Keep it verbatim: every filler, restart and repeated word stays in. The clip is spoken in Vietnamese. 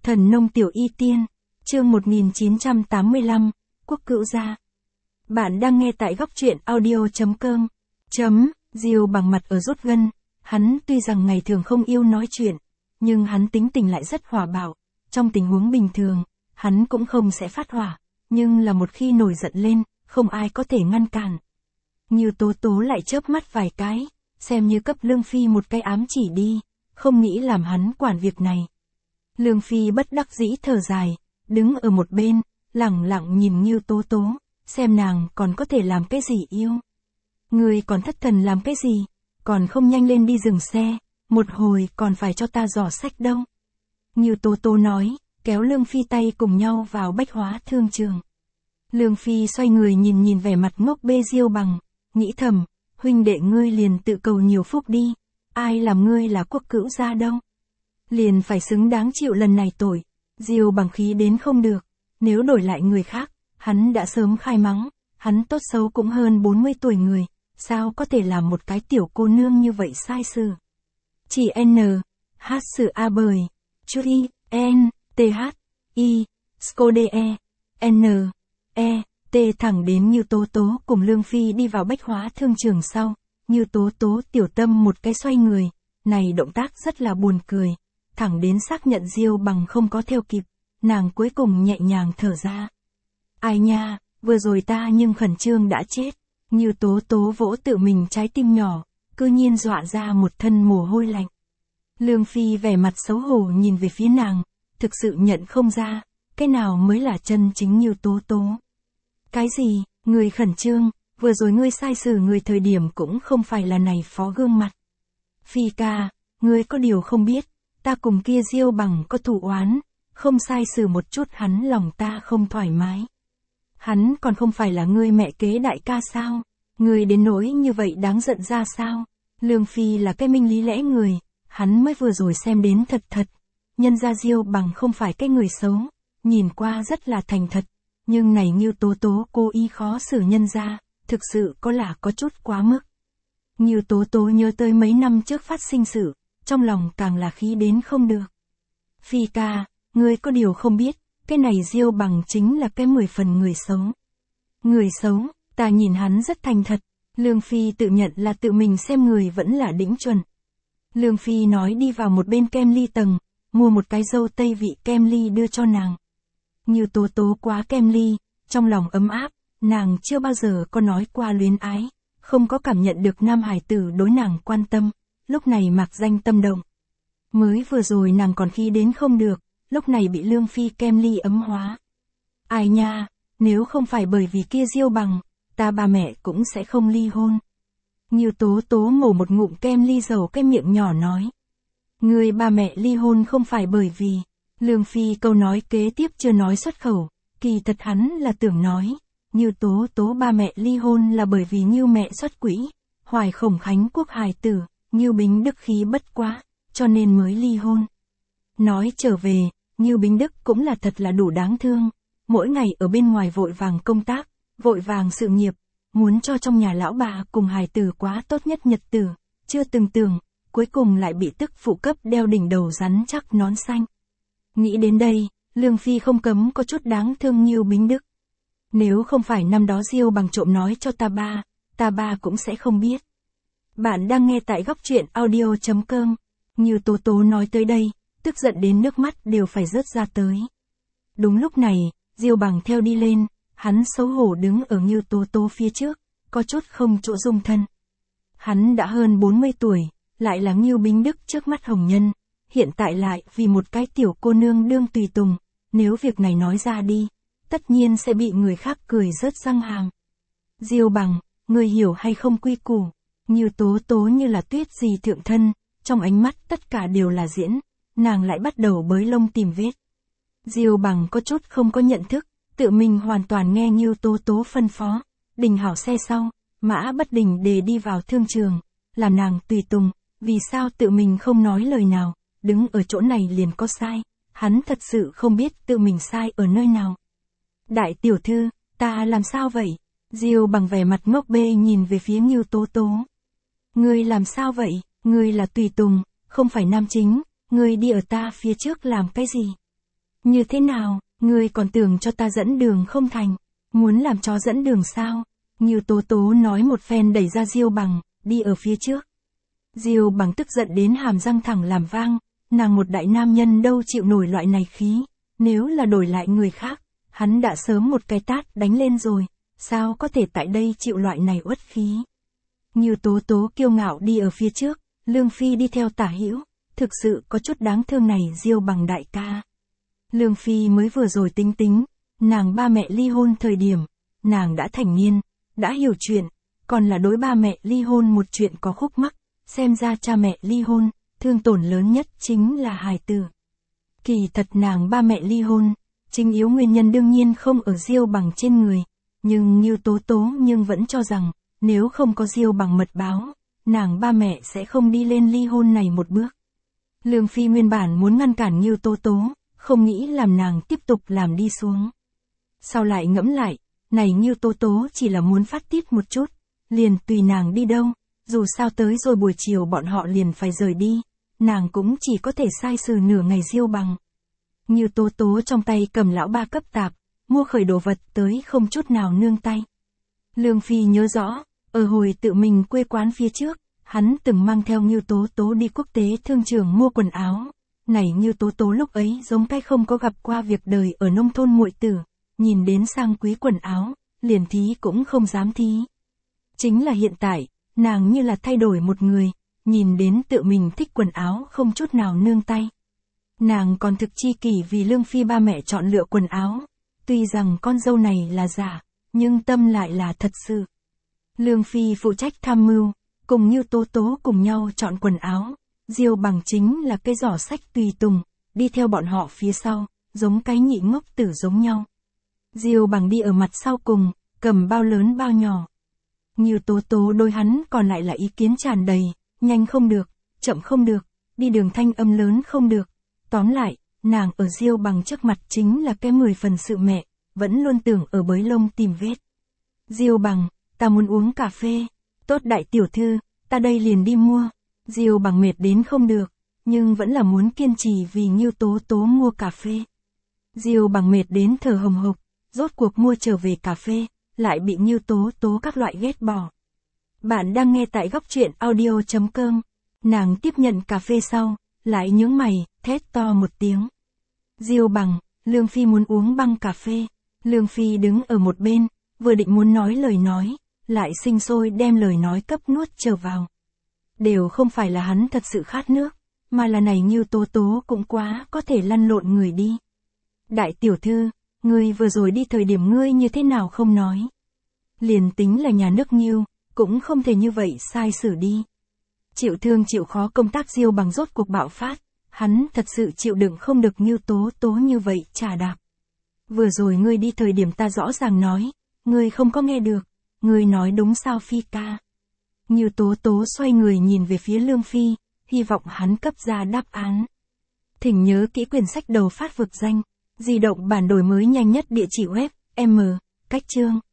Thần nông tiểu y tiên, chương một nghìn chín trăm tám mươi lăm, Quốc cữu gia. Bạn đang nghe tại góc truyện audio chấm com. Chấm, Diêu Bằng mặt ở rút gân, hắn tuy rằng ngày thường không yêu nói chuyện, nhưng hắn tính tình lại rất hòa bạo, trong tình huống bình thường, hắn cũng không sẽ phát hỏa, nhưng là một khi nổi giận lên, không ai có thể ngăn cản. Như Tố Tố lại chớp mắt vài cái, xem như cấp Lương Phi một cái ám chỉ đi, không nghĩ làm hắn quản việc này. Lương Phi bất đắc dĩ thở dài, đứng ở một bên, lẳng lặng nhìn Như Tố Tố, xem nàng còn có thể làm cái gì yêu. Người còn thất thần làm cái gì, còn không nhanh lên đi dừng xe, một hồi còn phải cho ta dò sách đâu. Như Tố Tố nói, kéo Lương Phi tay cùng nhau vào bách hóa thương trường. Lương Phi xoay người nhìn nhìn vẻ mặt ngốc bê Diêu Bằng, nghĩ thầm, huynh đệ ngươi liền tự cầu nhiều phúc đi, ai làm ngươi là quốc cữu gia đâu. Liền phải xứng đáng chịu lần này tội. Diêu Bằng khí đến không được, nếu đổi lại người khác, hắn đã sớm khai mắng, hắn tốt xấu cũng hơn bốn mươi tuổi người, sao có thể làm một cái tiểu cô nương như vậy sai sự. Chỉ N, H sự A bời, chút I, N, T H, I, Skode E, N, E, T thẳng đến Như Tố Tố cùng Lương Phi đi vào bách hóa thương trường sau, Như Tố Tố tiểu tâm một cái xoay người, này động tác rất là buồn cười. Thẳng đến xác nhận Diêu Bằng không có theo kịp, nàng cuối cùng nhẹ nhàng thở ra. Ai nha, vừa rồi ta nhưng khẩn trương đã chết, Như Tố Tố vỗ tự mình trái tim nhỏ, cư nhiên dọa ra một thân mồ hôi lạnh. Lương Phi vẻ mặt xấu hổ nhìn về phía nàng, thực sự nhận không ra, cái nào mới là chân chính Như Tố Tố. Cái gì, người khẩn trương, vừa rồi ngươi sai xử người thời điểm cũng không phải là này phó gương mặt. Phi ca, ngươi có điều không biết. Ta cùng kia Diêu Bằng có thù oán, không sai xử một chút hắn lòng ta không thoải mái. Hắn còn không phải là ngươi mẹ kế đại ca sao? Ngươi đến nỗi như vậy đáng giận ra sao? Lương Phi là cái minh lý lẽ người, hắn mới vừa rồi xem đến thật thật. Nhân ra Diêu Bằng không phải cái người xấu, nhìn qua rất là thành thật, nhưng này Như Tố Tố cố ý khó xử nhân ra, thực sự có là có chút quá mức. Như Tố Tố nhớ tới mấy năm trước phát sinh sự. Trong lòng càng là khí đến không được. Phi ca, ngươi có điều không biết, cái này Diêu Bằng chính là cái mười phần người xấu. Người xấu, ta nhìn hắn rất thành thật, Lương Phi tự nhận là tự mình xem người vẫn là đỉnh chuẩn. Lương Phi nói đi vào một bên kem ly tầng, mua một cái dâu tây vị kem ly đưa cho nàng. Như Tố Tố quá kem ly, trong lòng ấm áp, nàng chưa bao giờ có nói qua luyến ái, không có cảm nhận được nam hải tử đối nàng quan tâm. Lúc này mạc danh tâm động. Mới vừa rồi nàng còn khí đến không được, lúc này bị Lương Phi kem ly ấm hóa. Ai nha, nếu không phải bởi vì kia Diêu Bằng, ta ba mẹ cũng sẽ không ly hôn. Như Tố Tố mổ một ngụm kem ly dầu cái miệng nhỏ nói. Người ba mẹ ly hôn không phải bởi vì, Lương Phi câu nói kế tiếp chưa nói xuất khẩu, kỳ thật hắn là tưởng nói, Như Tố Tố ba mẹ ly hôn là bởi vì Như mẹ xuất quỹ, hoài khổng khánh quốc hài tử. Như Bính Đức khí bất quá, cho nên mới ly hôn. Nói trở về, Như Bính Đức cũng là thật là đủ đáng thương, mỗi ngày ở bên ngoài vội vàng công tác, vội vàng sự nghiệp, muốn cho trong nhà lão bà cùng hài tử quá tốt nhất nhật tử, chưa từng tưởng, cuối cùng lại bị tức phụ cấp đeo đỉnh đầu rắn chắc nón xanh. Nghĩ đến đây, Lương Phi không cấm có chút đáng thương Như Bính Đức. Nếu không phải năm đó Diêu Bằng trộm nói cho ta ba, ta ba cũng sẽ không biết. Bạn đang nghe tại góc truyện audio chấm com. Như Tố Tố nói tới đây, tức giận đến nước mắt đều phải rớt ra tới. Đúng lúc này, Diêu Bằng theo đi lên, hắn xấu hổ đứng ở Như Tố Tố phía trước, có chút không chỗ dung thân. Hắn đã hơn bốn mươi tuổi, lại là Như Bính Đức trước mắt hồng nhân, hiện tại lại vì một cái tiểu cô nương đương tùy tùng, nếu việc này nói ra đi, tất nhiên sẽ bị người khác cười rớt răng hàm. Diêu Bằng, người hiểu hay không quy củ? Như Tố Tố như là tuyết gì thượng thân, trong ánh mắt tất cả đều là diễn, nàng lại bắt đầu bới lông tìm vết. Diêu Bằng có chút không có nhận thức, tự mình hoàn toàn nghe Như Tố Tố phân phó, đình hảo xe sau, mã bất đình để đi vào thương trường, là nàng tùy tùng, vì sao tự mình không nói lời nào, đứng ở chỗ này liền có sai, hắn thật sự không biết tự mình sai ở nơi nào. Đại tiểu thư, ta làm sao vậy? Diêu Bằng vẻ mặt ngốc bê nhìn về phía Như Tố Tố. Ngươi làm sao vậy, ngươi là tùy tùng, không phải nam chính, ngươi đi ở ta phía trước làm cái gì? Như thế nào, ngươi còn tưởng cho ta dẫn đường không thành? Muốn làm chó dẫn đường sao? Ngưu Tố Tố nói một phen đẩy ra Diêu Bằng, đi ở phía trước. Diêu Bằng tức giận đến hàm răng thẳng làm vang, nàng một đại nam nhân đâu chịu nổi loại này khí, nếu là đổi lại người khác, hắn đã sớm một cái tát đánh lên rồi, sao có thể tại đây chịu loại này uất khí. Ngưu Tố Tố kiêu ngạo đi ở phía trước, Lương Phi đi theo tả hữu, thực sự có chút đáng thương này Diêu Bằng đại ca. Lương Phi mới vừa rồi tính tính, nàng ba mẹ ly hôn thời điểm, nàng đã thành niên, đã hiểu chuyện, còn là đối ba mẹ ly hôn một chuyện có khúc mắc, xem ra cha mẹ ly hôn, thương tổn lớn nhất chính là hài tử. Kỳ thật nàng ba mẹ ly hôn, chính yếu nguyên nhân đương nhiên không ở Diêu Bằng trên người, nhưng Ngưu Tố Tố nhưng vẫn cho rằng, nếu không có Diêu Bằng mật báo, nàng ba mẹ sẽ không đi lên ly hôn này một bước. Lương Phi nguyên bản muốn ngăn cản Ngưu Tố Tố, không nghĩ làm nàng tiếp tục làm đi xuống. Sau lại ngẫm lại, này Ngưu Tố Tố chỉ là muốn phát tiết một chút, liền tùy nàng đi đâu, dù sao tới rồi buổi chiều bọn họ liền phải rời đi, nàng cũng chỉ có thể sai xử nửa ngày Diêu Bằng. Ngưu Tố Tố trong tay cầm lão ba cấp tạp, mua khởi đồ vật tới không chút nào nương tay. Lương Phi nhớ rõ, ở hồi tự mình quê quán phía trước, hắn từng mang theo Ngưu Tố Tố đi quốc tế thương trường mua quần áo. Này Ngưu Tố Tố lúc ấy giống cái không có gặp qua việc đời ở nông thôn muội tử, nhìn đến sang quý quần áo, liền thí cũng không dám thí. Chính là hiện tại, nàng như là thay đổi một người, nhìn đến tự mình thích quần áo không chút nào nương tay. Nàng còn thực chi kỷ vì Lương Phi ba mẹ chọn lựa quần áo, tuy rằng con dâu này là giả, nhưng tâm lại là thật sự. Lương Phi phụ trách tham mưu, cùng Ngưu Tố Tố cùng nhau chọn quần áo, Diêu Bằng chính là cái giỏ sách tùy tùng, đi theo bọn họ phía sau, giống cái nhị ngốc tử giống nhau. Diêu Bằng đi ở mặt sau cùng, cầm bao lớn bao nhỏ. Ngưu Tố Tố đối hắn còn lại là ý kiến tràn đầy, nhanh không được, chậm không được, đi đường thanh âm lớn không được. Tóm lại, nàng ở Diêu Bằng trước mặt chính là cái mười phần sự mẹ, vẫn luôn tưởng ở bới lông tìm vết. Diêu Bằng, ta muốn uống cà phê. Tốt đại tiểu thư, ta đây liền đi mua. Diêu Bằng mệt đến không được, nhưng vẫn là muốn kiên trì vì Ngưu Tố Tố mua cà phê. Diêu Bằng mệt đến thở hồng hộc, rốt cuộc mua trở về cà phê, lại bị Ngưu Tố Tố các loại ghét bỏ. Bạn đang nghe tại góc truyện audio chấm com. Nàng tiếp nhận cà phê sau, lại nhướng mày, thét to một tiếng. Diêu Bằng, Lương Phi muốn uống băng cà phê. Lương Phi đứng ở một bên, vừa định muốn nói lời nói, lại sinh sôi đem lời nói cấp nuốt trở vào. Đều không phải là hắn thật sự khát nước, mà là này Ngưu Tố Tố cũng quá có thể lăn lộn người đi. Đại tiểu thư, ngươi vừa rồi đi thời điểm ngươi như thế nào không nói. Liền tính là nhà nước Ngưu, cũng không thể như vậy sai xử đi. Chịu thương chịu khó công tác Diêu Bằng rốt cuộc bạo phát, hắn thật sự chịu đựng không được Ngưu Tố Tố như vậy trà đạp. Vừa rồi ngươi đi thời điểm ta rõ ràng nói, ngươi không có nghe được, ngươi nói đúng sao Phi ca. Ngưu Tố Tố xoay người nhìn về phía Lương Phi, hy vọng hắn cấp ra đáp án. Thỉnh nhớ kỹ quyển sách đầu phát vực danh, di động bản đổi mới nhanh nhất địa chỉ web, m, cách chương.